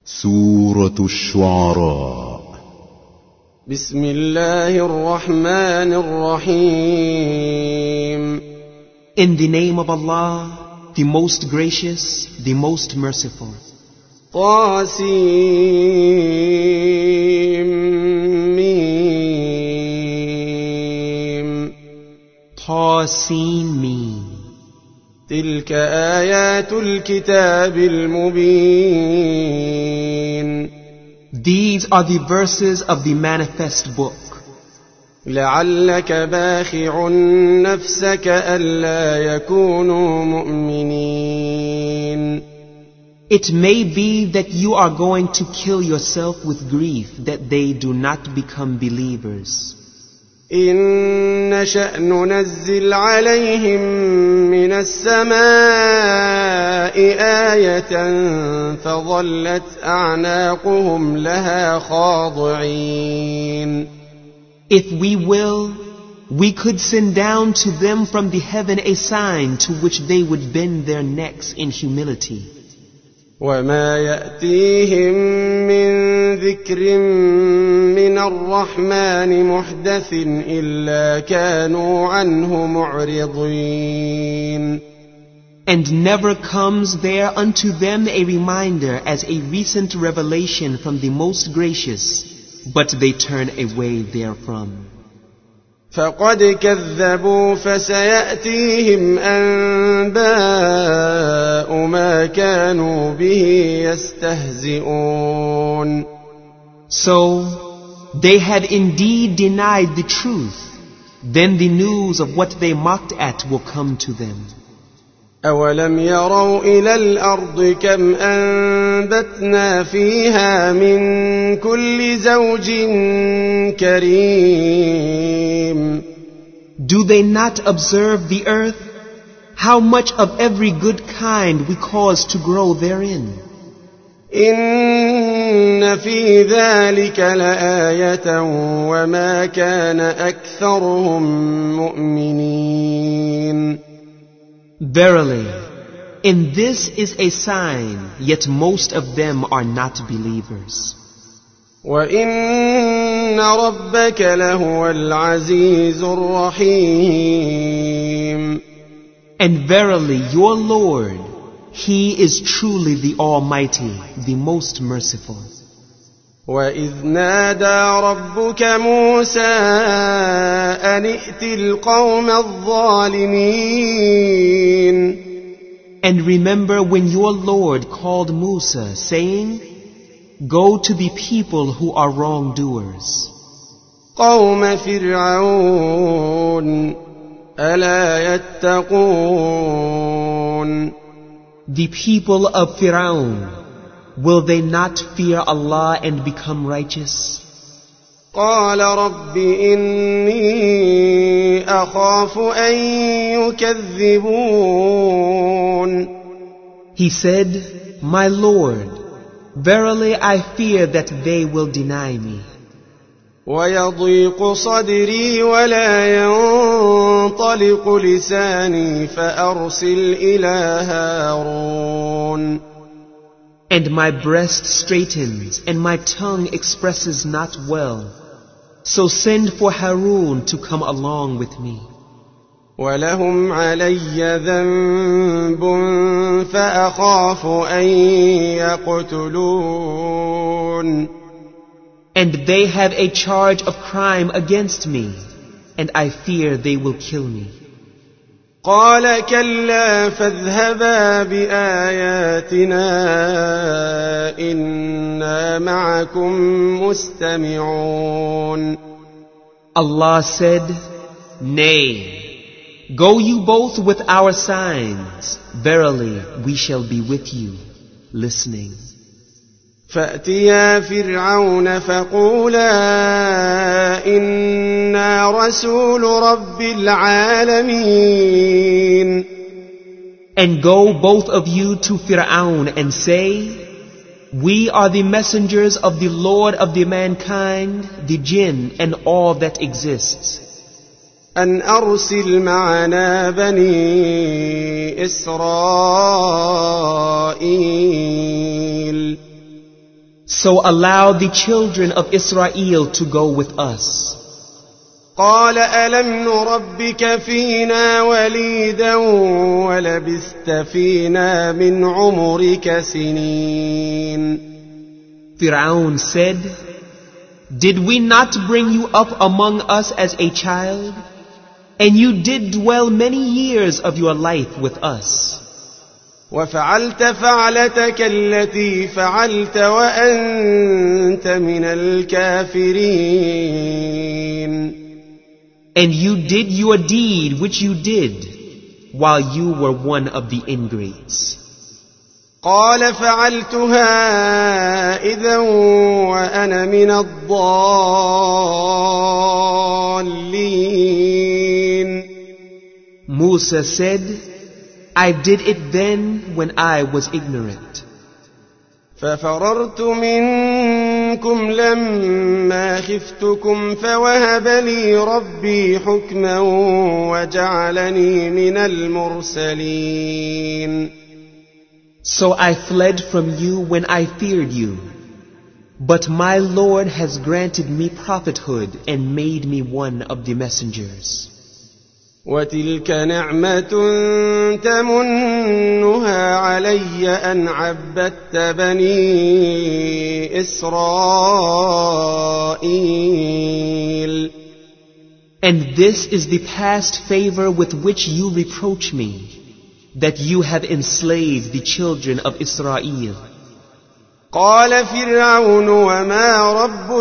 سورة الشعراء. بسم الله الرحمن الرحيم. In the name of Allah, the most gracious, the most merciful. طاسيم. طاسيم. تلك آيات الكتاب المبين. These are the verses of the manifest book. لعلك باخع نفسك ألا يكونوا مؤمنين. It may be that you are going to kill yourself with grief that they do not become believers. إن نشأ ننزل عليهم من السماء آية فظلت أعناقهم لها خاضعين. If we will, we could send down to them from the heaven a sign to which they would bend their necks in humility. وما يأتيهم من ذكر من الرحمن محدث إلا كانوا عنه معرضين. And never comes there unto them a reminder as a recent revelation from the most gracious, but they turn away therefrom. فقد كذبوا فسيأتيهم أنباء ما كانوا به يستهزئون. So they had indeed denied the truth. Then the news of what they mocked at will come to them. أولم يروا إلى الأرض كم أنبتنا فيها من كل زوج كريم. Do they not observe the earth? How much of every good kind we cause to grow therein. إن في ذلك لآية وما كان أكثرهم مؤمنين. Verily, in this is a sign, yet most of them are not believers. وإن ربك لهو العزيز الرحيم. And verily, your Lord, He is truly the Almighty, the most merciful. وإذ نادى ربك موسى أن ائت القوم الظالمين. And remember when your Lord called Musa, saying, Go to the people who are wrongdoers. قوم فرعون ألا يتقون. The people of Firaun, will they not fear Allah and become righteous? قال رب إني أخاف أن يكذبون. He said, My Lord, verily I fear that they will deny me. ويضيق صدري ولا ينطلق لساني فأرسل إلى هارون. And my breast straightens, and my tongue expresses not well. So send for Harun to come along with me. ولهم علي ذنب فأخاف أن يقتلون. And they have a charge of crime against me, and I fear they will kill me. قال كلا فاذهبا بآياتنا إنا معكم مستمعون. Allah said, Nay, go you both with our signs. Verily, we shall be with you, listening. فأتيا فرعون فقولا إنا رسول رب العالمين. And go both of you to Fir'aun and say, We are the messengers of the Lord of the mankind, the jinn, and all that exists. أن أرسل معنا بني إسرائيل. So allow the children of Israel to go with us. قال ألم نربك فينا وليدا ولبثت فينا من عمرك سنين. Fir'aun said, Did we not bring you up among us as a child? And you did dwell many years of your life with us. وفعلت فعلتك التي فعلت وأنت من الكافرين. And you did your deed which you did while you were one of the ingrates. قال فعلتها إذا وأنا من الضالين. Musa said, I did it then when I was ignorant. ففررت منكم لما خفتكم فوهب لي ربي حكما وجعلني من المرسلين. So I fled from you when I feared you. But my Lord has granted me prophethood and made me one of the messengers. وتلك نعمة تمنها علي أن عبدت بني إسرائيل. And this is the past favor with which you reproach me, that you have enslaved the children of Israel. قال فرعون وما رب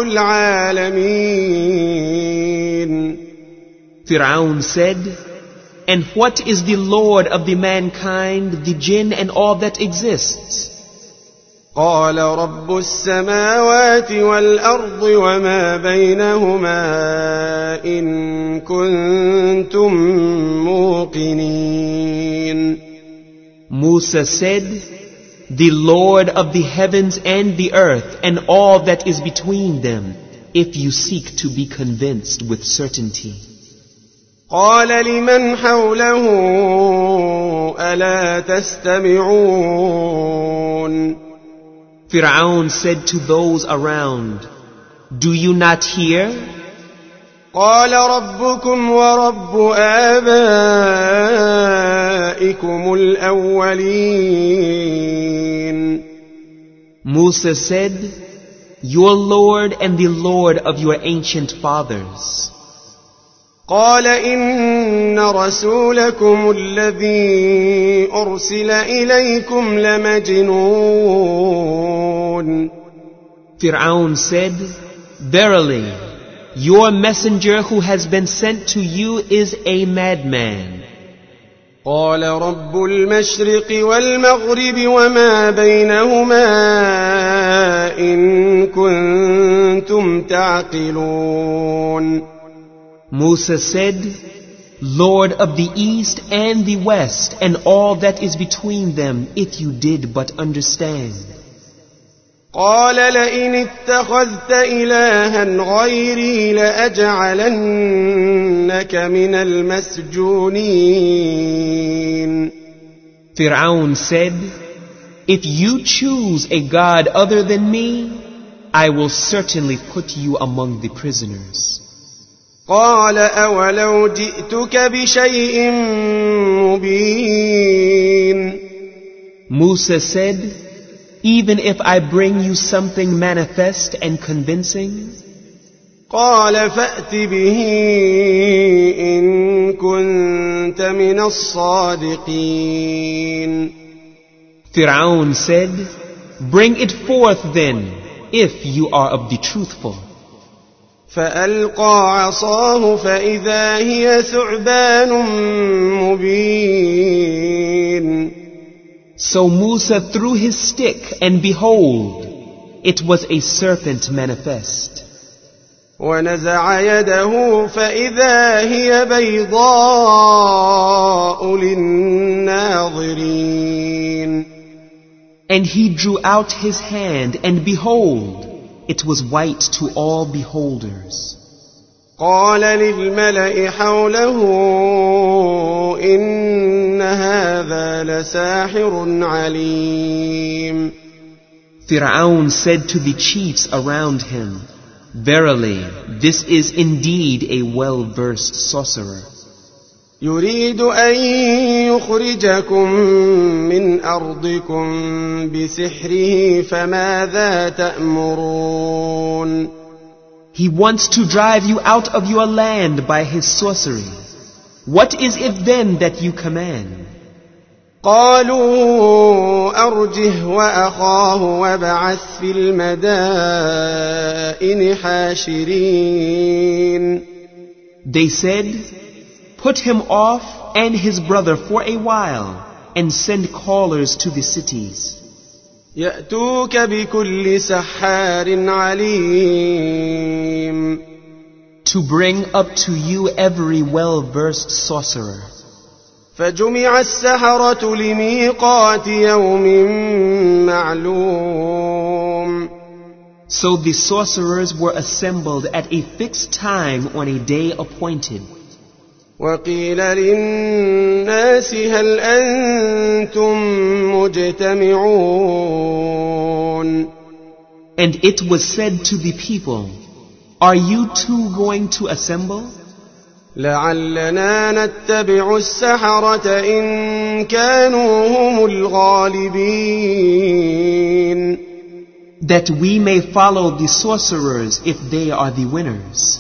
العالمين. Fir'aun said, And what is the Lord of the mankind, the jinn and all that exists? قال رب السماوات والأرض وما بينهما إن كنتم موقنين. Musa said, The Lord of the heavens and the earth and all that is between them, if you seek to be convinced with certainty. قال لمن حوله ألا تستمعون. Fir'aun said to those around, Do you not hear? قال ربكم ورب آبائكم الأولين. Musa said, Your Lord and the Lord of your ancient fathers. قال إن رسولكم الذي أرسل إليكم لمجنون. Fir'aun said, Verily, your messenger who has been sent to you is a madman. قال رب المشرق والمغرب وما بينهما إن كنتم تعقلون. Musa said, Lord of the east and the west and all that is between them, if you did but understand. قال لئن اتخذت إلها غيري لأجعلنك من المسجونين. Fir'aun said, If you choose a god other than me, I will certainly put you among the prisoners. قال أولو جئتك بشيء مبين. Musa said, Even if I bring you something manifest and convincing? قال فأت به إن كنت من الصادقين. Fir'aun said, Bring it forth then, if you are of the truthful. فألقى عصاه فإذا هي ثعبان مبين. So Musa threw his stick, and behold, it was a serpent manifest. ونزع يده فإذا هي بيضاء للناظرين. And he drew out his hand, and behold, it was white to all beholders. قال للملأ حوله إن هذا لساحر عليم. Fir'aun said to the chiefs around him, "Verily, this is indeed a well-versed sorcerer. يريد أن يخرجكم من أرضكم بسحره فماذا تأمرون." He wants to drive you out of your land by his sorcery. What is it then that you command? قالوا أرجه وأخاه وابعث في المدائن حاشرين. They said, "Put him off and his brother for a while, and send callers to the cities. يأتوك بكل سحار عليم. To bring up to you every well-versed sorcerer." فجمع السحرة لميقات يوم معلوم. So the sorcerers were assembled at a fixed time on a day appointed. وقيل للناس هل أنتم مجتمعون. And it was said to the people, "Are you too going to assemble? لعلنا نتبع السحرة إن كانوا هم الغالبين. That we may follow the sorcerers if they are the winners."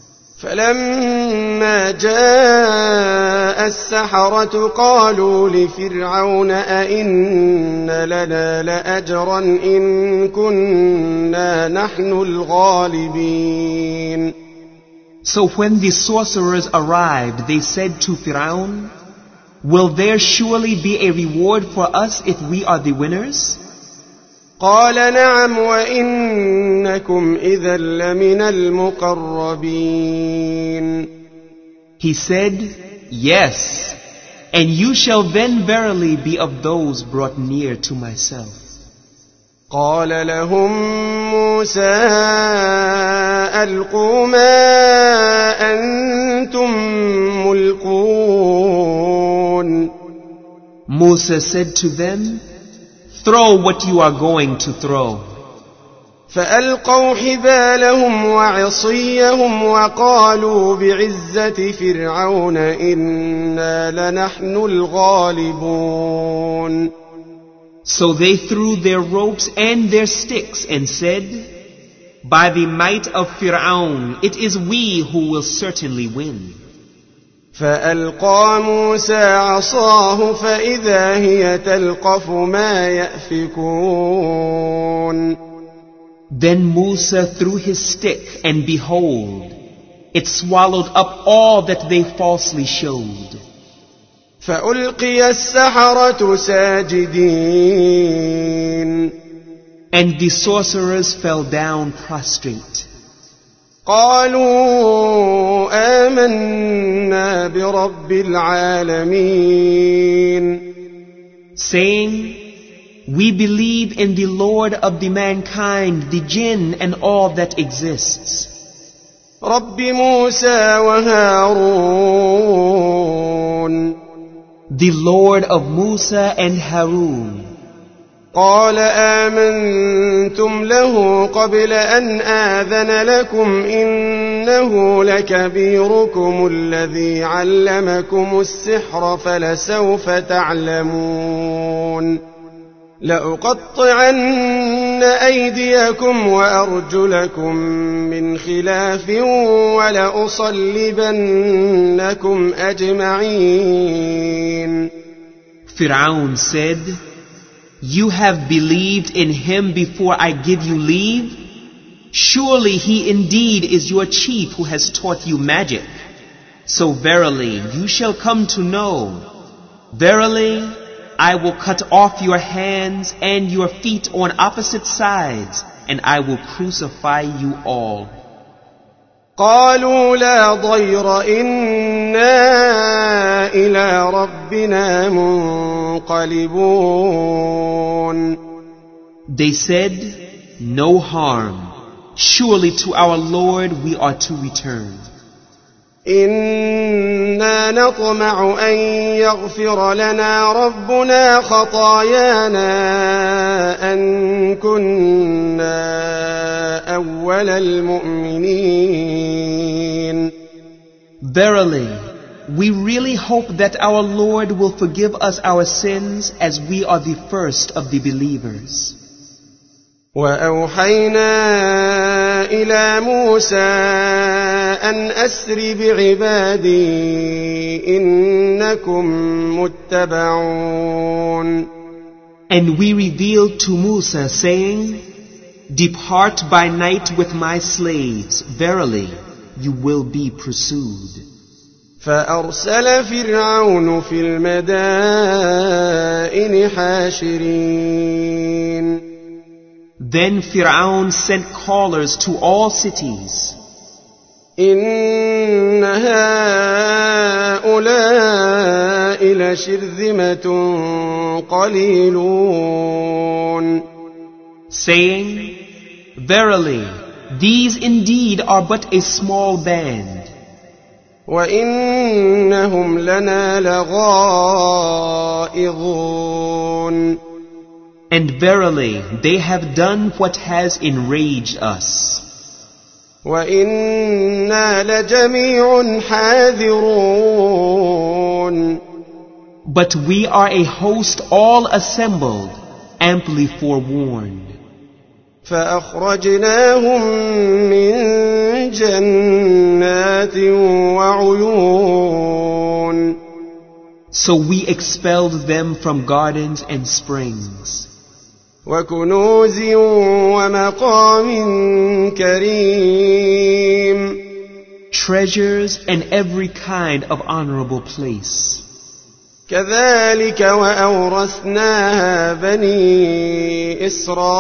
فلما جاء السحرة قالوا لفرعون أئن لنا لأجرا إن كنا نحن الغالبين. So when the sorcerers arrived, they said to Fir'aun, "Will there surely be a reward for us if we are the winners?" قال نعم وإنكم إذا لمن المقربين. He said, "Yes, and you shall then verily be of those brought near to myself." قال لهم موسى ألقوا ما أنتم ملقون. Moses said to them, "Throw what you are going to throw." فألقوا حبالهم وعصيهم وقالوا بعزة فرعون إنا لنحن الغالبون. So they threw their ropes and their sticks and said, "By the might of Fir'aun, it is we who will certainly win." فألقى موسى عصاه فإذا هي تلقف ما يأفكون. Then Musa threw his stick, and behold, it swallowed up all that they falsely showed. فألقي السحرة ساجدين. And the sorcerers fell down prostrate. قالوا آمنا برب العالمين. Saying, "We believe in the Lord of the mankind, the jinn, and all that exists. رب موسى وهارون. The Lord of Musa and Harun." قال آمنتم له قبل أن آذن لكم إنه لكبيركم الذي علمكم السحر فلسوف تعلمون. لأقطعن أيديكم وأرجلكم من خلاف ولأصلبنكم أجمعين. Fir'aun said, "You have believed in him before I give you leave? Surely he indeed is your chief who has taught you magic. So verily you shall come to know. Verily I will cut off your hands and your feet on opposite sides, and I will crucify you all." قالوا لا ضير إنا إلى ربنا منقلبون. They said, "No harm. Surely to our Lord we are to return." إنا نطمع أن يغفر لنا ربنا خطايانا أن كنا أول المؤمنين. Verily, we really hope that our Lord will forgive us our sins as we are the first of the believers. وأوحينا إلى موسى أن أسر بعبادي إنكم متبعون. And we revealed to Musa, saying, Depart by night with my slaves, verily you will be pursued. فأرسل فرعون في المدائن حاشرين. Then Fir'aun sent callers to all cities. إن هؤلاء لشرذمة قليلون. Saying, Verily, these indeed are but a small band. وإنهم لنا لغائظون. And verily, they have done what has enraged us. وإنا لجميع حاذرون. But we are a host all assembled, amply forewarned. فأخرجناهم من جنات وعيون. So we expelled them from gardens and springs. وكنوز ومقام كريم. Treasures and every kind of honorable place. كذلك وأورثناها بني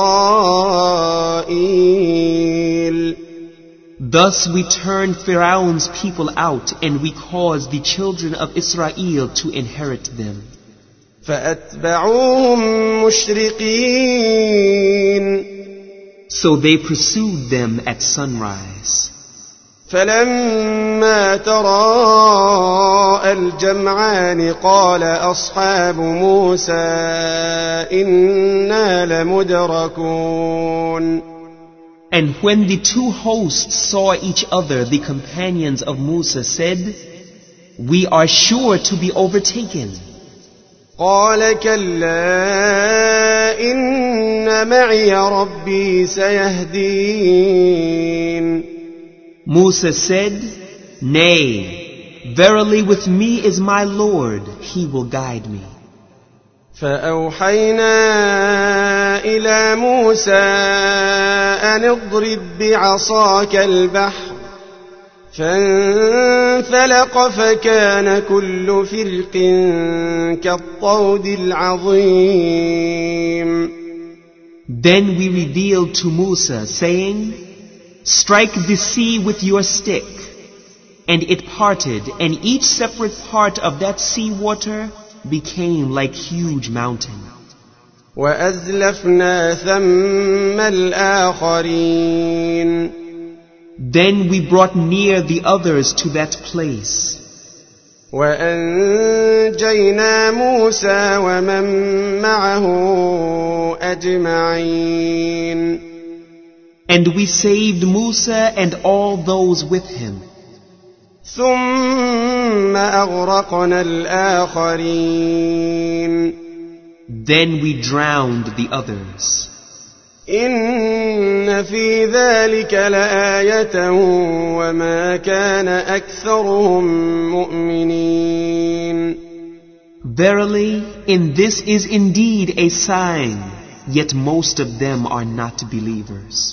إسرائيل. Thus we turned Pharaoh's people out, and we caused the children of Israel to inherit them. فأتبعوهم مشرقين. So they pursued them at sunrise. فلما تراءى الجمعان قال أصحاب موسى إنا لمدركون. And when the two hosts saw each other, the companions of Musa said, We are sure to be overtaken. قال كلا إن معي ربي سيهدين. Musa said, Nay, verily with me is my Lord, he will guide me. فأوحينا إلى موسى أن اضرب بعصاك البحر فانفلق فكان كل فرق كالطود العظيم. Then we revealed to Musa, saying, Strike the sea with your stick. And it parted, and each separate part of that sea water became like huge mountain. وأزلفنا ثم الآخرين. Then we brought near the others to that place. وأنجينا موسى ومن معه أجمعين. And we saved Musa and all those with him. ثم أغرقنا الآخرين. Then we drowned the others. إن في ذلك لآية وما كان أكثرهم مؤمنين. Verily, in this is indeed a sign, yet most of them are not believers.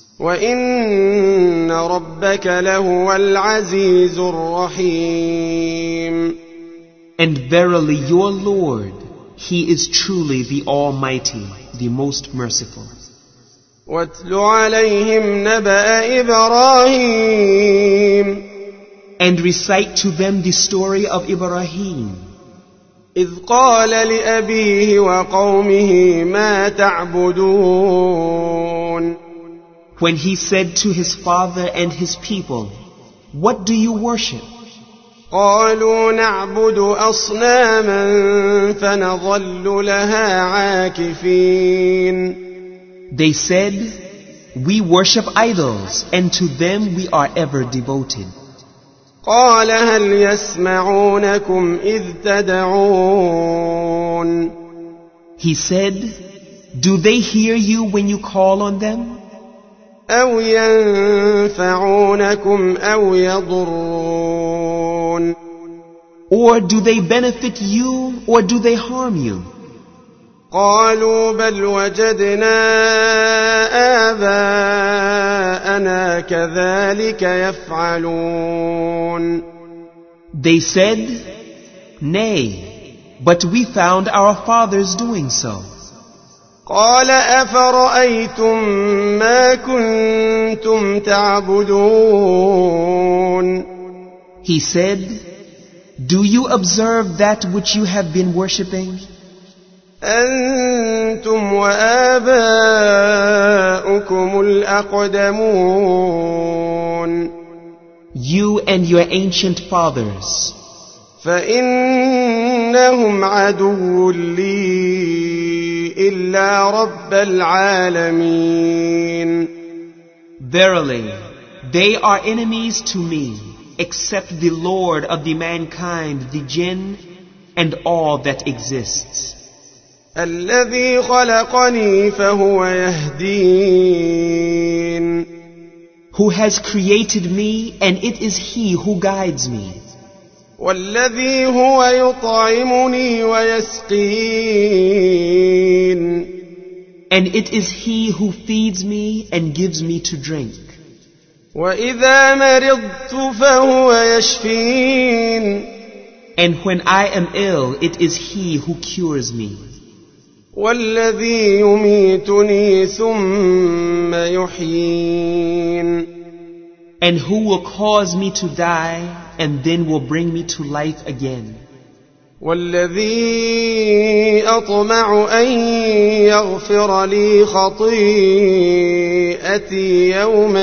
وإن ربك لهو العزيز الرحيم. And verily your Lord, He is truly the Almighty, the most merciful. واتل عليهم نبأ إبراهيم. And recite to them the story of Ibrahim. إذ قال لأبيه وقومه ما تعبدون. When he said to his father and his people, What do you worship? قالوا نعبد أصناما فنظل لها عاكفين. They said, we worship idols, and to them we are ever devoted. قال هل يسمعونكم إذ تدعون. He said, do they hear you when you call on them? أو ينفعونكم أو يضرون. Or do they benefit you, or do they harm you? قالوا بل وجدنا آباءنا كذلك يفعلون. They said, nay, but we found our fathers doing so. قال أفرأيتم ما كنتم تعبدون. He said, do you observe that which you have been worshipping? أنتم وآباؤكم الأقدمون. You and your ancient fathers. فإنهم عدو لي إلا رب العالمين. Verily, they are enemies to me, except the Lord of the mankind, the jinn, and all that exists. الذي خلقني فهو يهدين. Who has created me, and it is He who guides me. والذي هو يطعمني ويسقين. And it is He who feeds me and gives me to drink. وإذا مرضت فهو يشفين. And when I am ill, it is He who cures me. والذي يميتني ثم يحيين. And who will cause me to die and then will bring me to life again. والذي أطمع أن يغفر لي خطيئتي يوم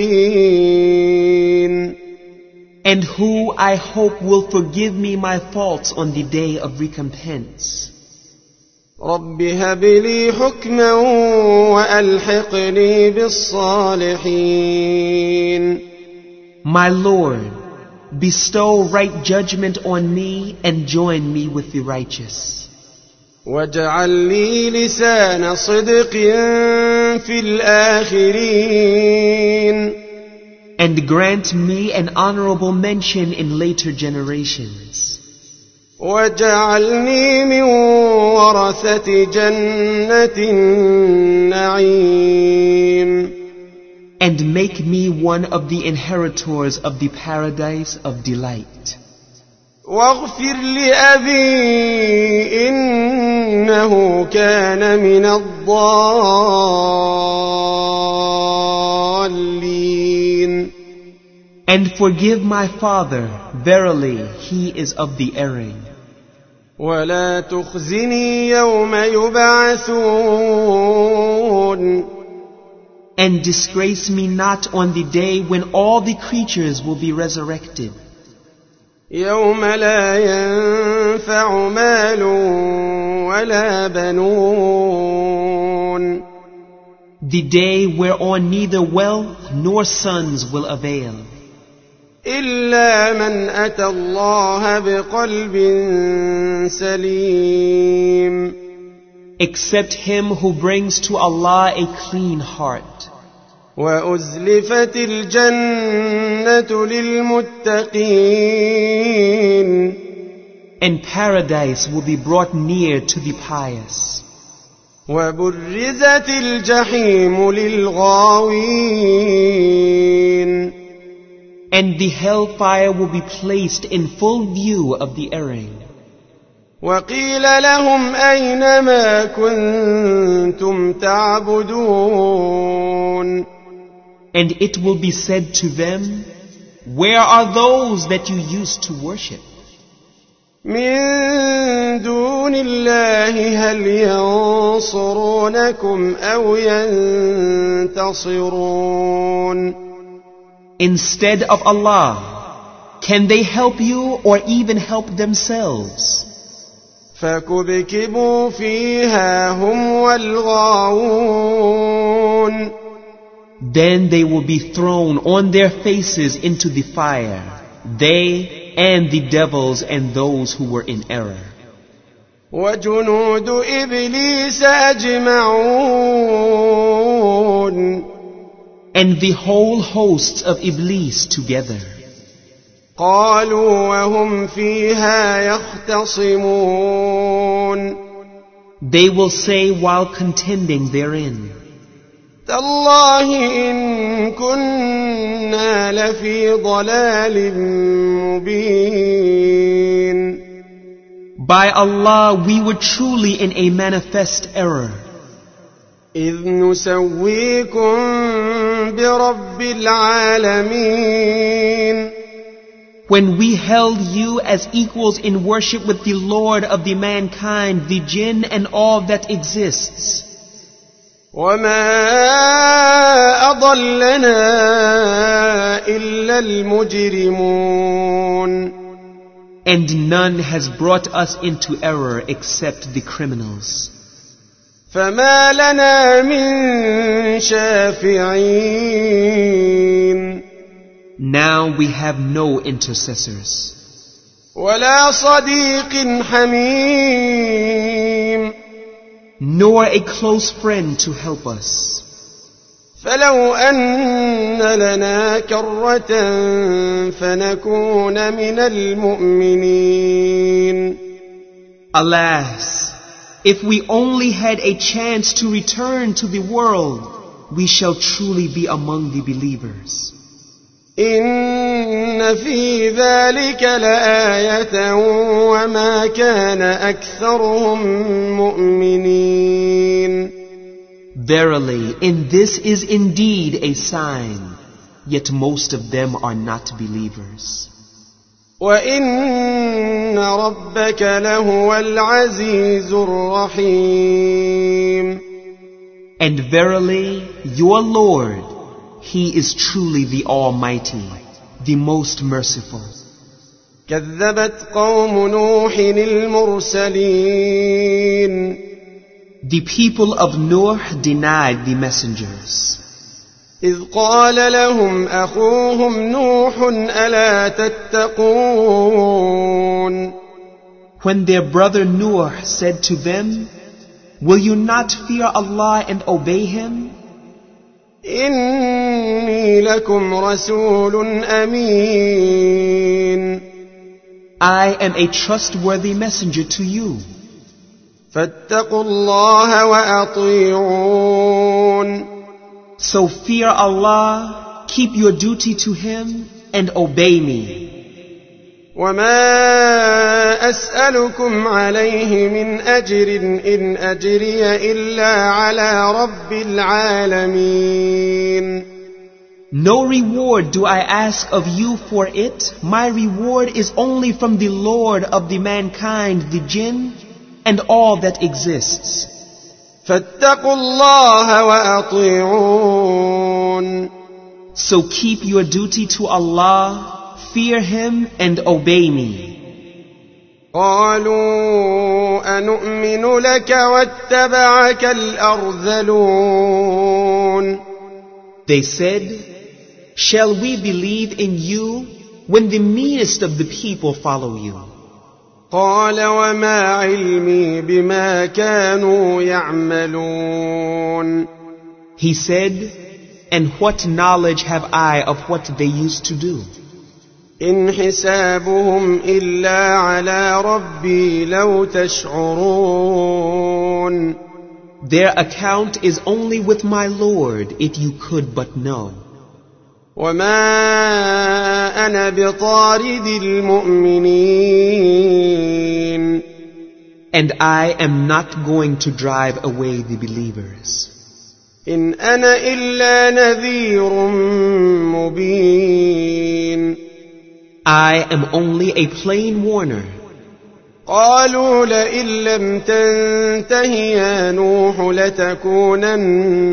الدين. And who I hope will forgive me my faults on the day of recompense. رب هب لي حكما وألحقني بالصالحين. My Lord, bestow right judgment on me and join me with the righteous. واجعل لي لسان صدق في الآخرين. And grant me an honorable mention in later generations. واجعلني من ورثة جنة النعيم. And make me one of the inheritors of the paradise of delight. واغفر لأبي إنه كان من الضالين. And forgive my father, verily he is of the erring. ولا تخزني يوم يبعثون. And disgrace me not on the day when all the creatures will be resurrected. يوم لا ينفع مال ولا بنون. The day whereon neither wealth nor sons will avail. إلا من أتى الله بقلب سليم. Except him who brings to Allah a clean heart. وأزلفت الجنة للمتقين. And paradise will be brought near to the pious. وبرزت الجحيم للغاوين. And the hellfire will be placed in full view of the erring. وقيل لهم أين ما كنتم تعبدون. And it will be said to them, where are those that you used to worship? من دون الله هل ينصرونكم أو ينتصرون. Instead of Allah, Can they help you or even help themselves? فكبكبوا فيها هم والغاوون. Then they will be thrown on their faces into the fire, they and the devils and those who were in error. وجنود إبليس أجمعون. And the whole hosts of Iblis together. قالوا وهم فيها يختصمون. They will say while contending therein, تالله إن كنا لفي ضلال مبين. By Allah, we were truly in a manifest error. إذ نسويكم برب العالمين. When we held you as equals in worship with the Lord of the mankind, the jinn and all that exists. وما أضلنا إلا المجرمون. And none has brought us into error except the criminals. فما لنا من شافعين. Now we have no intercessors. ولا صديق حميم. Nor a close friend to help us. فلو أن لنا كرة فنكون من المؤمنين. Alas, if we only had a chance to return to the world, we shall truly be among the believers. إن في ذلك لآية وما كان أكثرهم مؤمنين. Verily, in this is indeed a sign, yet most of them are not believers. وإن ربك لهو العزيز الرحيم. And verily, your Lord, He is truly the Almighty, the most merciful. كذبت قوم نوح المرسلين. The people of Nuh denied the messengers. إذ قال لهم أخوهم نوح ألا تتقون. When their brother Nuh said to them, will you not fear Allah and obey Him? إني لكم رسول أمين. I am a trustworthy messenger to you. فاتقوا الله وأطيعون. So fear Allah, keep your duty to Him, and obey me. وما أسألكم عليه من أجر إن أجري إلا على رب العالمين. No reward do I ask of you for it. My reward is only from the Lord of the mankind, the jinn, and all that exists. فاتقوا الله وأطيعون. So keep your duty to Allah, fear Him, and obey me. قالوا أنؤمن لك واتبعك الأرذلون. They said, shall we believe in you when the meanest of the people follow you? قال وما علمي بما كانوا يعملون. He said, and what knowledge have I of what they used to do? إن حسابهم إلا على ربي لو تشعرون. Their account is only with my Lord, if you could but know. وما أنا بطارد المؤمنين. And I am not going to drive away the believers. إن أنا إلا نذير مبين. I am only a plain warner. قالوا لئن لم تنته يا نوح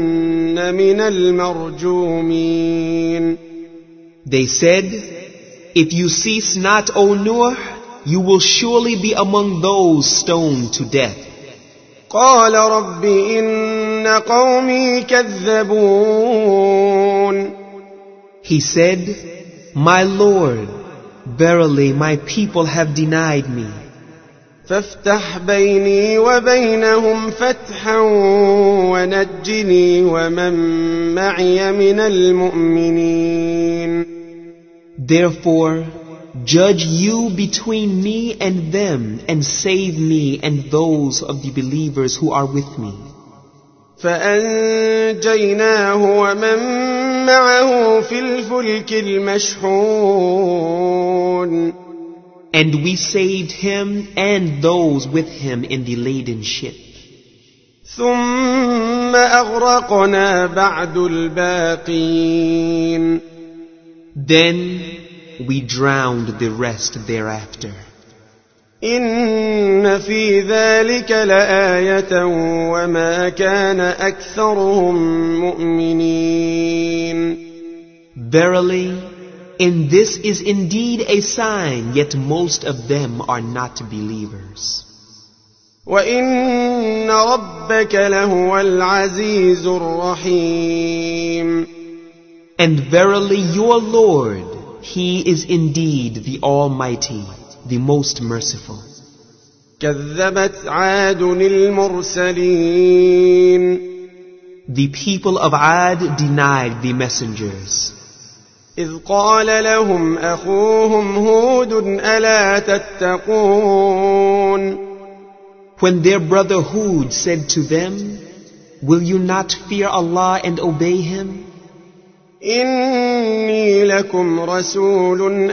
لتكونن من المرجومين. They said, If you cease not, O Nuh, you will surely be among those stoned to death. قال رب إن قومي كذبون. He said, My Lord, verily my people have denied me. فافتح بيني وبينهم فتحا ونجني ومن معي من المؤمنين. Therefore, judge you between me and them and save me and those of the believers who are with me. فأنجيناه ومن معه في الفلك المشحون. And we saved him and those with him in the laden ship. ثم أغرقنا بعد الباقين. Then we drowned the rest thereafter. إن في ذلك لآية وما كان أكثرهم مؤمنين. Verily, in this is indeed a sign, yet most of them are not believers. وإن ربك لهو العزيز الرحيم. And verily your Lord, He is indeed the Almighty, the most merciful. كذبت عاد المرسلين. The people of Ad denied the messengers. إذ قال لهم أخوهم هود ألا تتقون. When their brother Hud said to them, Will you not fear Allah and obey Him? إني لكم رسول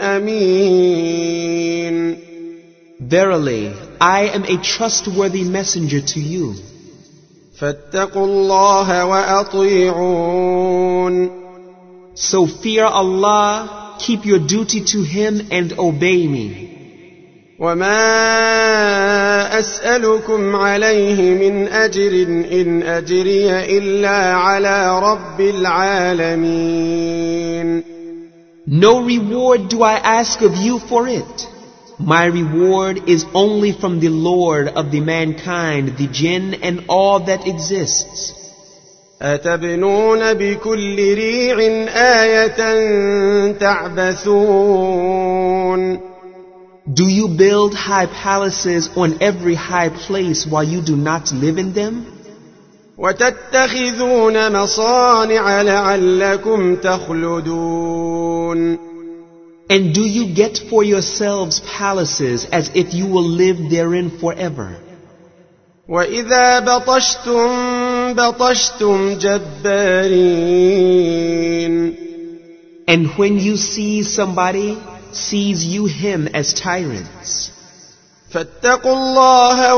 أمين. Verily, I am a trustworthy messenger to you. فاتقوا الله وأطيعون. So fear Allah, keep your duty to Him and obey me. وما أسألكم عليه من أجر إن أجري إلا على رب العالمين. No reward do I ask of you for it. My reward is only from the Lord of the mankind, the jinn, and all that exists. أتبنون بكل ريع آية تعبثون. Do you build high palaces on every high place while you do not live in them? وتتخذون مصانع لعلكم تخلدون. And do you get for yourselves palaces as if you will live therein forever? وإذا بطشتم بطشتم جبارين. And when you seize somebody, seize you him as tyrants. فاتقوا الله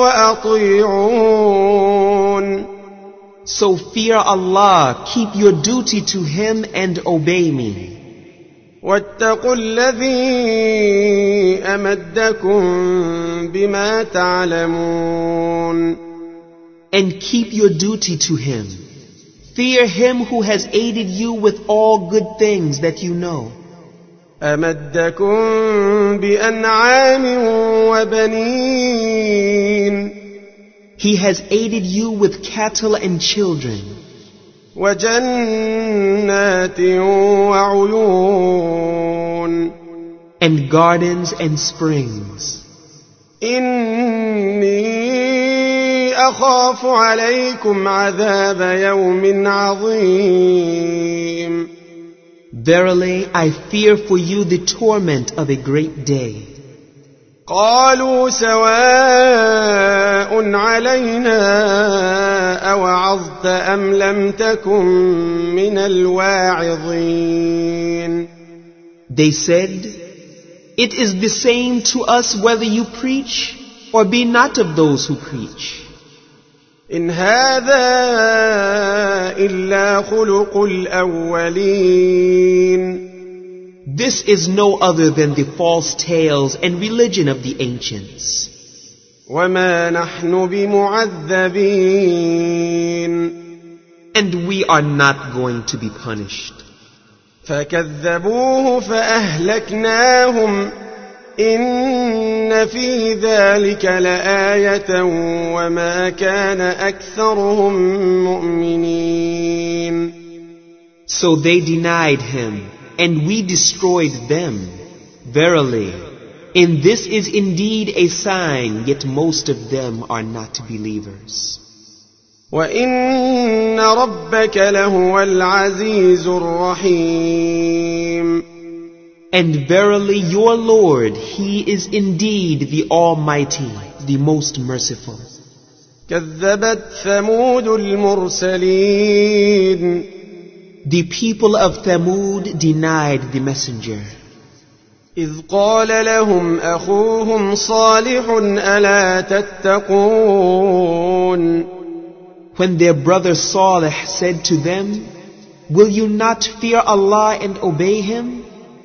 وأطيعون. So fear Allah, keep your duty to Him and obey me. واتقوا الذي أمدكم بما تعلمون. And keep your duty to Him. Fear Him who has aided you with all good things that you know. أمدكم بأنعام وبنين. He has aided you with cattle and children. وجنات وعيون. And gardens and springs. إني أخاف عليكم عذاب يوم عظيم. Verily, I fear for you the torment of a great day. قالوا سواء علينا أوعظت أم لم تكن من الواعظين. They said, It is the same to us whether you preach or be not of those who preach. إن هذا إلا خلق الأولين. This is no other than the false tales and religion of the ancients. وما نحن بمعذبين. And we are not going to be punished. فكذبوه فأهلكناهم إن في ذلك لآية وما كان أكثرهم مؤمنين. So they denied him, and we destroyed them. Verily, in this is indeed a sign, yet most of them are not believers. وَإِنَّ رَبَّكَ لَهُوَ الْعَزِيزُ الرَّحِيمُ. And verily your Lord, He is indeed the Almighty, the most merciful. كذبت ثمود المرسلين. The people of Thamud denied the messenger. إذ قال لهم أخوهم صالح ألا تتقون. When their brother Salih said to them, will you not fear Allah and obey Him?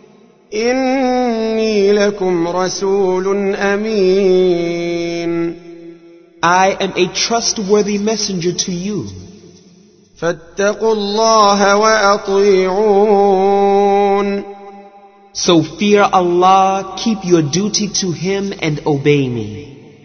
إني لكم رسول أمين. I am a trustworthy messenger to you. فاتقوا الله وأطيعون. So fear Allah, keep your duty to Him and obey me.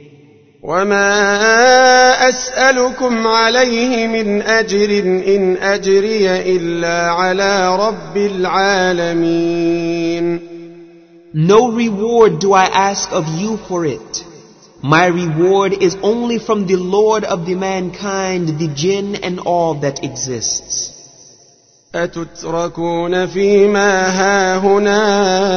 وما أسألكم عليه من أجر إن أجري إلا على رب العالمين. No reward do I ask of you for it. My reward is only from the Lord of the mankind, the jinn and all that exists. أتتركون فيما هاهنا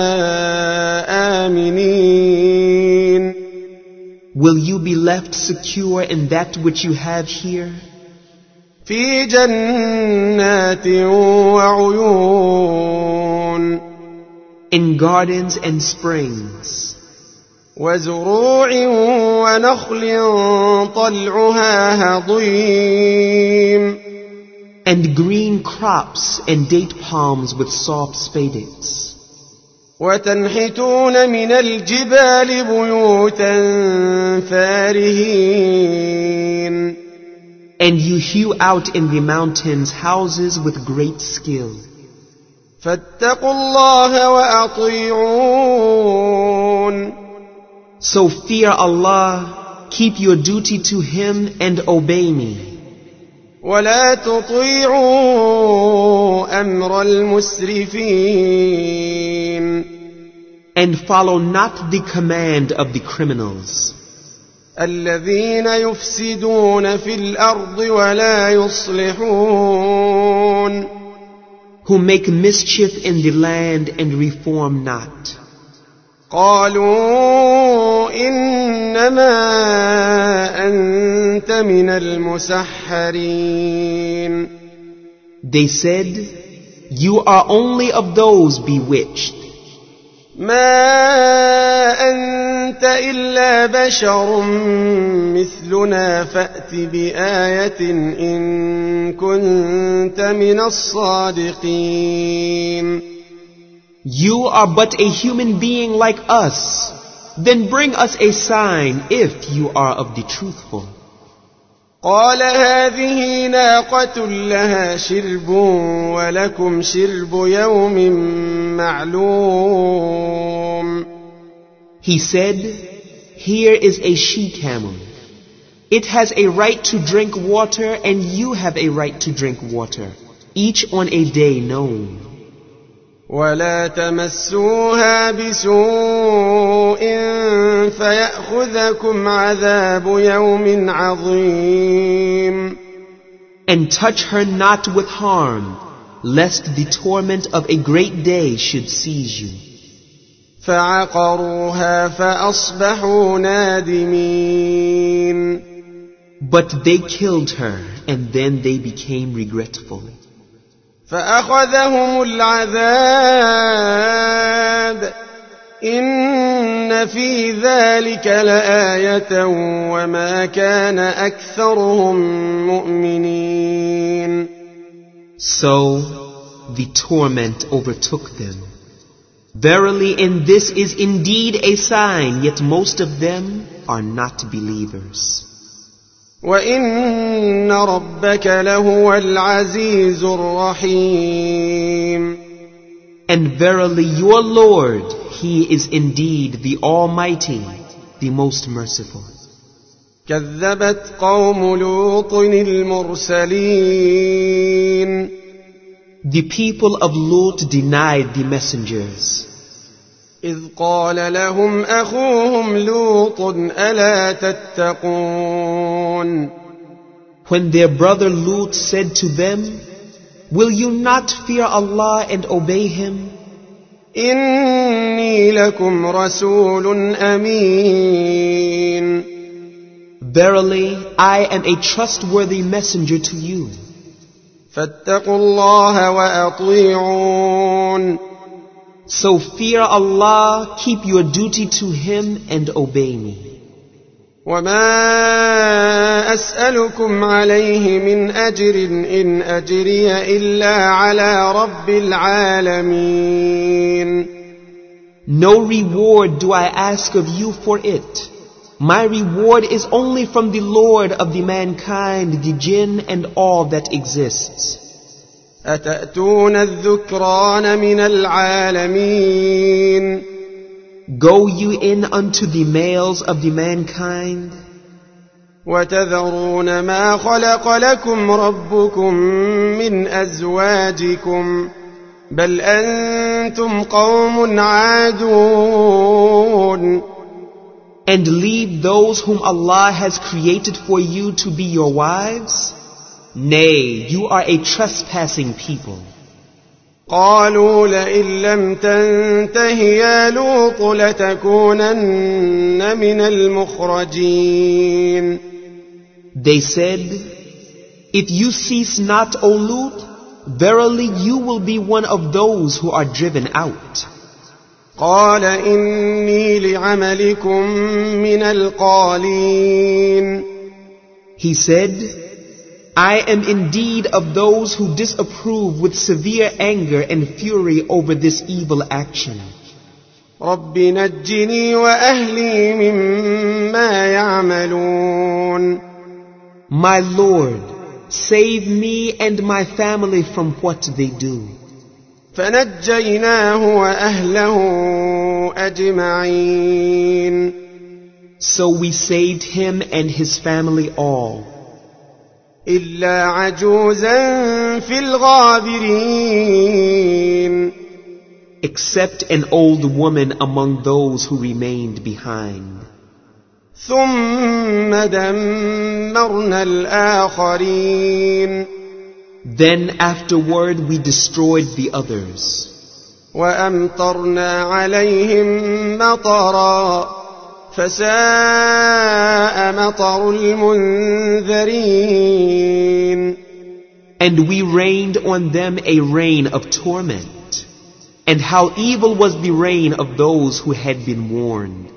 آمنين. Will you be left secure in that which you have here? في جنات وعيون. In gardens and springs. وزروع ونخل طلعها هضيم. And green crops and date palms with soft spadix. وتنحتون من الجبال بيوتا فارهين. And you hew out in the mountains houses with great skill. فاتقوا الله وأطيعون. So fear Allah, keep your duty to Him and obey me. ولا تطيعوا أمر المسرفين. And follow not the command of the criminals. الذين يفسدون في الأرض ولا يصلحون. Who make mischief in the land and reform not. قالوا إنما أنت من المسحرين. They said, you are only of those bewitched. ما أنت إلا بشر مثلنا فأت بآية إن كنت من الصادقين. You are but a human being like us. Then bring us a sign if you are of the truthful. قال هذه ناقة لها شرب ولكم شرب يوم معلوم. He said, here is a she-camel. It has a right to drink water and you have a right to drink water, each on a day known. ولا تمسوها بسوء فيأخذكم عذاب يوم عظيم. And touch her not with harm, lest the torment of a great day should seize you. فعقروها فأصبحوا نادمين. But they killed her, and then they became regretful. فأخذهم العذاب إن في ذلك لآية وما كان أكثرهم مؤمنين. So the torment overtook them. Verily in this is indeed a sign, yet most of them are not believers. وَإِنَّ رَبَّكَ لَهُوَ الْعَزِيزُ الرَّحِيمُ. And verily your Lord, He is indeed the Almighty, the most merciful. كذبت قوم لوط المرسلين. The people of Lut denied the messengers. إذ قال لهم أخوهم لوط ألا تتقون. When their brother Lut said to them, will you not fear Allah and obey Him? إني لكم رسول أمين. Verily, I am a trustworthy messenger to you. فاتقوا الله وأطيعون. So fear Allah, keep your duty to Him and obey me. وما أسألكم عليه من أجر إن أجري إلا على رب العالمين. No reward do I ask of you for it. My reward is only from the Lord of the mankind, the jinn, and all that exists. أتأتون الذكران من العالمين. Go you in unto the males of the mankind, وتذرون ما خلق لكم ربكم من أزواجكم بل أنتم قوم عادون. and leave those whom Allah has created for you to be your wives? Nay, you are a trespassing people. قالوا لئن لم تنته يا لوط لتكونن من المخرجين. They said, if you cease not, O Lut, verily you will be one of those who are driven out. قال إني لعملكم من القالين. He said, I am indeed of those who disapprove with severe anger and fury over this evil action. رب نجني وأهلي مما يعملون. My Lord, save me and my family from what they do. فنجيناه وأهله أجمعين. So we saved him and his family all, إلا عجوزا في الغابرين. except an old woman among those who remained behind. ثم دمرنا الآخرين. Then afterward we destroyed the others, وأمطرنا عليهم مطرا فساء مطر المنذرين. and we rained on them a rain of torment. And how evil was the rain of those who had been warned.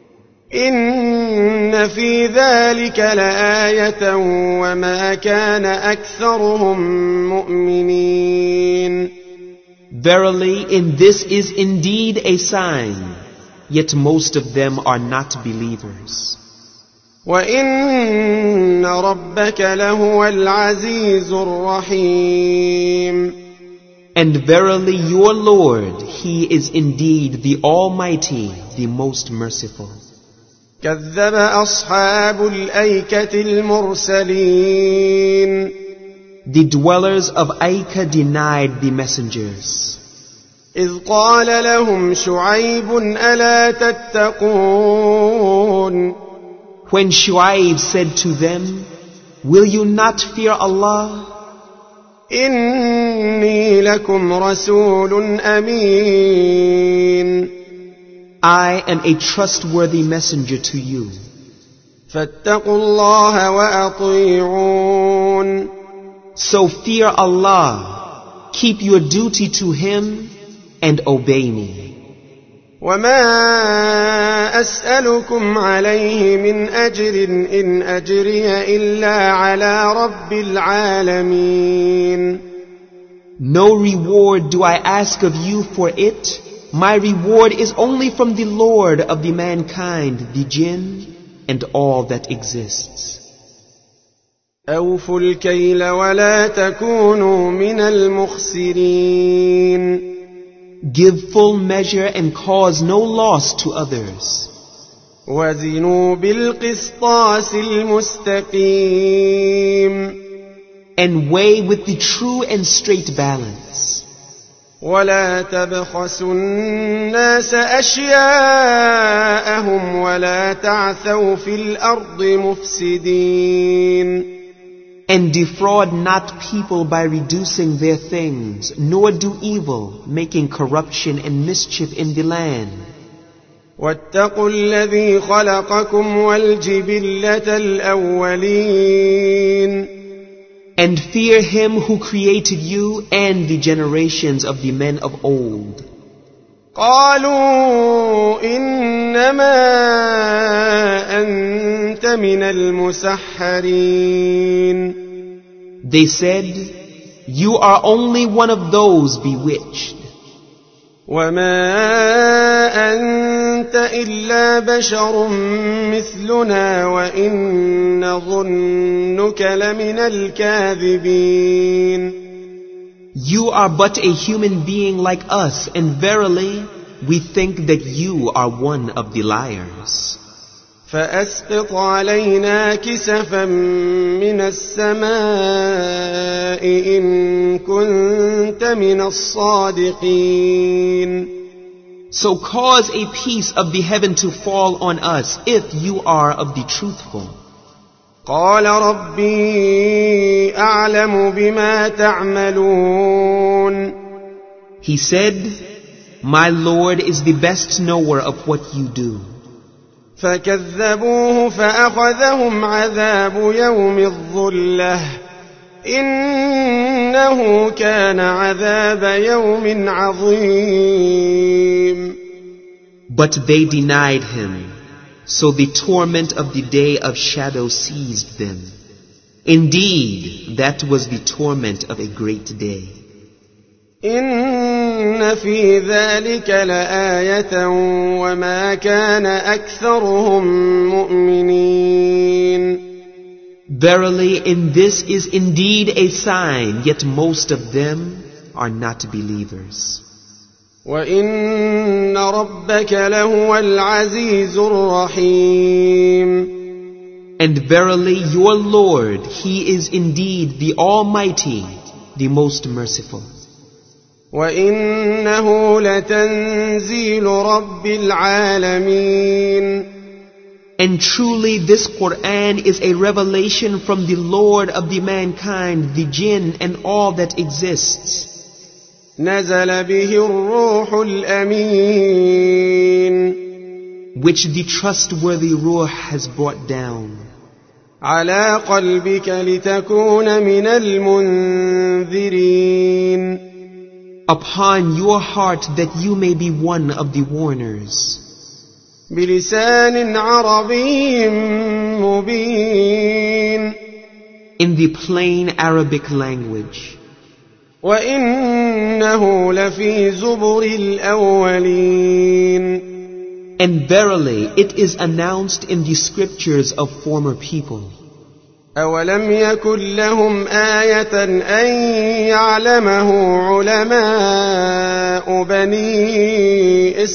إن في ذلك لآية وما كان أكثرهم مؤمنين. Verily, in this is indeed a sign, yet most of them are not believers. وإن ربك لهو العزيز الرحيم. And verily your Lord, He is indeed the Almighty, the most merciful. كذب أصحاب الأيكة المرسلين. The dwellers of Aikah denied the messengers. إذ قال لهم شعيب ألا تتقون. When Shu'aib said to them, will you not fear Allah? إني لكم رسول أمين. I am a trustworthy messenger to you. فاتقوا الله وأطيعون. So fear Allah, keep your duty to Him, and obey me. وما أسألكم عليه من أجر إن أجري إلا على رب العالمين. No reward do I ask of you for it. My reward is only from the Lord of the mankind, the jinn, and all that exists. أوفوا الكيل ولا تكونوا من المخسرين. Give full measure and cause no loss to others. وزنوا بالقسطاس المستقيم And weigh with the true and straight balance. ولا تبخسوا الناس أشياءهم ولا تعثوا في الأرض مفسدين And defraud not people by reducing their things, nor do evil, making corruption and mischief in the land. واتقوا الذي خلقكم والجبلة الأولين And fear him who created you and the generations of the men of old. قالوا إنما أنت من المسحرين They said, you are only one of those bewitched. وما أنت إلا بشر مثلنا وإن نظنك لمن الكاذبين You are but a human being like us, and verily, we think that you are one of the liars. فأسقط علينا كسفا من السماء إن كنت من الصادقين So cause a piece of the heaven to fall on us, if you are of the truthful. قال ربي أعلم بما تعملون He said, my Lord is the best knower of what you do. فكذبوه فأخذهم عذاب يوم الظلة إنه كان عذاب يوم عظيم But they denied him, so the torment of the day of shadow seized them. Indeed, that was the torment of a great day. إن في ذلك لآية وما كان أكثرهم مؤمنين Verily, in this is indeed a sign, yet most of them are not believers. وإن ربك لهو العزيز الرحيم And verily, your Lord, He is indeed the Almighty, the most merciful. وإنه لتنزيل رب العالمين And truly this Quran is a revelation from the Lord of the mankind, the jinn and all that exists. نزل به الروح الأمين Which the trustworthy Ruh has brought down. على قلبك لتكون من المنذرين Upon your heart that you may be one of the warners. بلسان عربي مبين In the plain Arabic language. وإنه لفي زبر الأولين And verily, it is announced in the scriptures of former people. أولم يكن لهم آية أن يعلمه علماء بني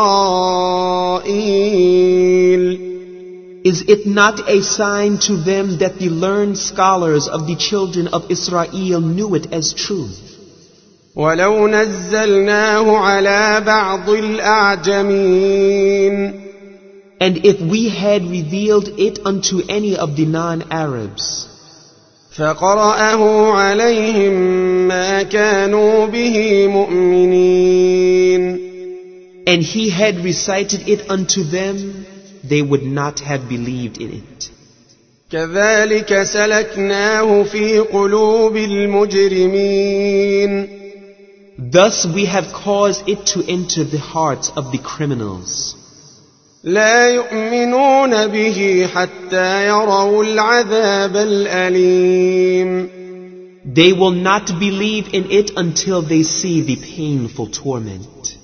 إسرائيل Is it not a sign to them that the learned scholars of the children of Israel knew it as truth? ولو نزلناه على بعض الأعجمين And if we had revealed it unto any of the non-Arabs, فقرأه عليهم ما كانوا به مؤمنين and he had recited it unto them, they would not have believed in it. كذلك سلكناه في قلوب المجرمين Thus we have caused it to enter the hearts of the criminals. لا يؤمنون به حتى يروا العذاب الأليم They will not believe in it until they see the painful torment.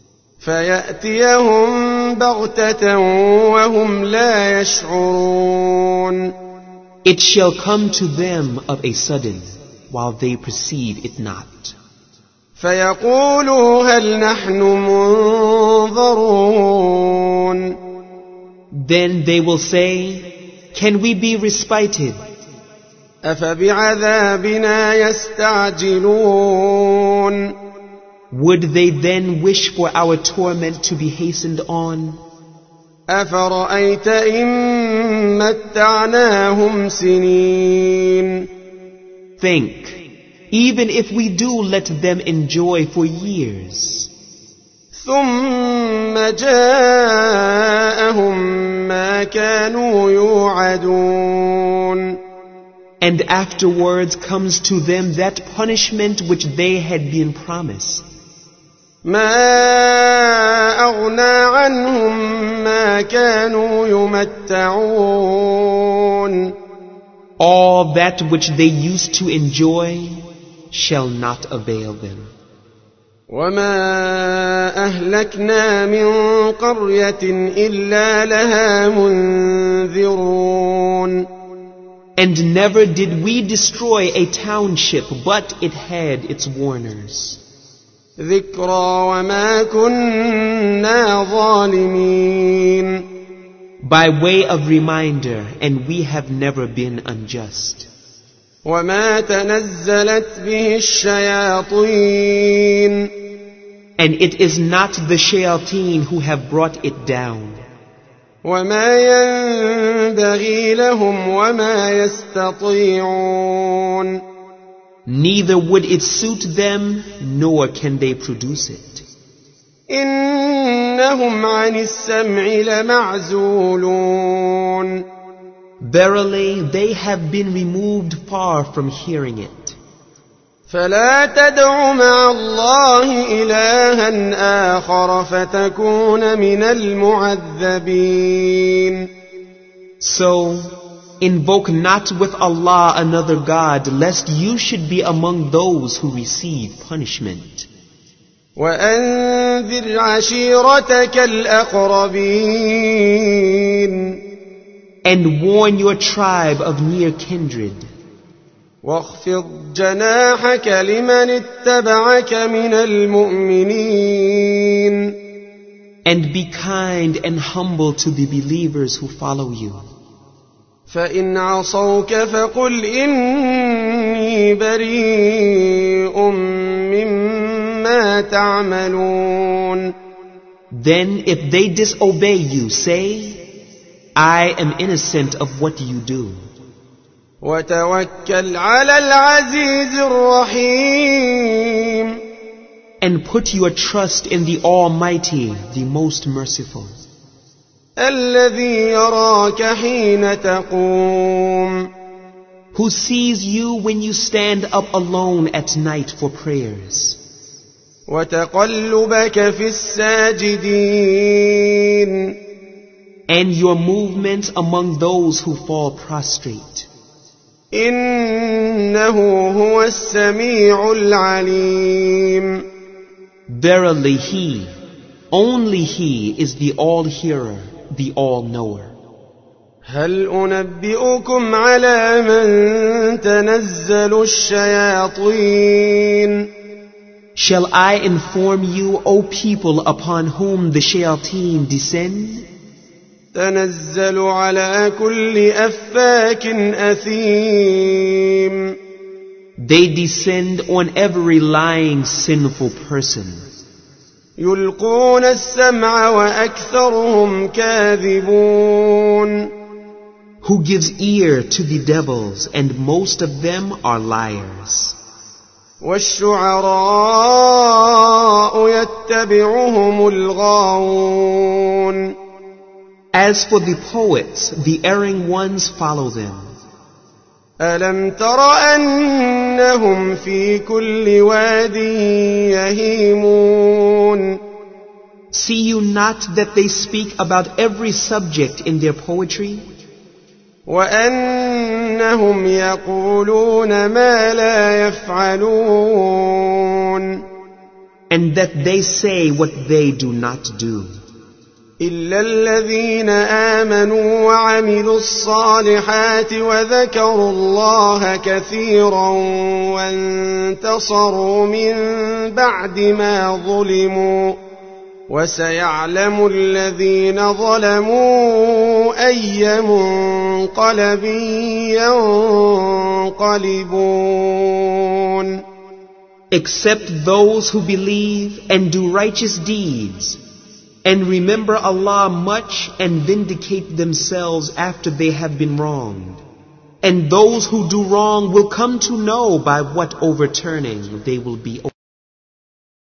فيأتيهم بغتة وهم لا يشعرون It shall come to them of a sudden, while they perceive it not. فيقولوا هل نحن منظرون. Then they will say, can we be respited? أفبعذابنا يستعجلون. Would they then wish for our torment to be hastened on? أفرأيت إن متعناهم سنين. Think, even if we do let them enjoy for years, ثم جاءهم ما كانوا يوعدون. and afterwards comes to them that punishment which they had been promised. ما أغنى عنهم ما كانوا يمتعون. All that which they used to enjoy shall not avail them. وما أهلكنا من قرية إلا لها منذرون. And never did we destroy a township, but it had its warners. ذكرى وما كنا ظالمين. By way of reminder, and we have never been unjust. وما تنزلت به الشياطين. And it is not the shayateen who have brought it down. وما ينبغي لهم وما يستطيعون. Neither would it suit them, nor can they produce it. إنهم عن السمع لمعزولون. Verily, they have been removed far from hearing it. فلا تدع مع الله إلها آخر فتكون من المعذبين. So, invoke not with Allah another God, lest you should be among those who receive punishment. وأنذر عشيرتك الأقربين. And warn your tribe of near kindred. واخفض جناحك لمن اتبعك من المؤمنين. And be kind and humble to the believers who follow you. فإن عصوك فقل إني بريء مما تعملون. Then if they disobey you, say, I am innocent of what you do. وتوكل على العزيز الرحيم. And put your trust in the Almighty, the most merciful. الذي يراك حين تقوم. Who sees you when you stand up alone at night for prayers. وتقلبك في الساجدين. And your movement among those who fall prostrate. إنه هو السميع العليم. Verily He, only He is the all-hearer, the all-knower. هل أنبئكم على من تنزل الشياطين. Shall I inform you, O people, upon whom the shayateen descend? تنزل على كل أفاك أثيم. They descend on every lying, sinful person. يلقون السمع وأكثرهم كاذبون. Who gives ear to the devils, and most of them are liars. والشعراء يتبعهم الغاوون. As for the poets, the erring ones follow them. ألم تر أنهم في كل واد يهيمون. See you not that they speak about every subject in their poetry? وأنهم يقولون ما لا يفعلون. And that they say what they do not do. إلا الذين آمنوا وعملوا الصالحات وذكروا الله كثيرا وانتصروا من بعد ما ظلموا وسيعلم الذين ظلموا أي منقلب ينقلبون. Except those who believe and do righteous deeds, and remember Allah much and vindicate themselves after they have been wronged. And those who do wrong will come to know by what overturning they will be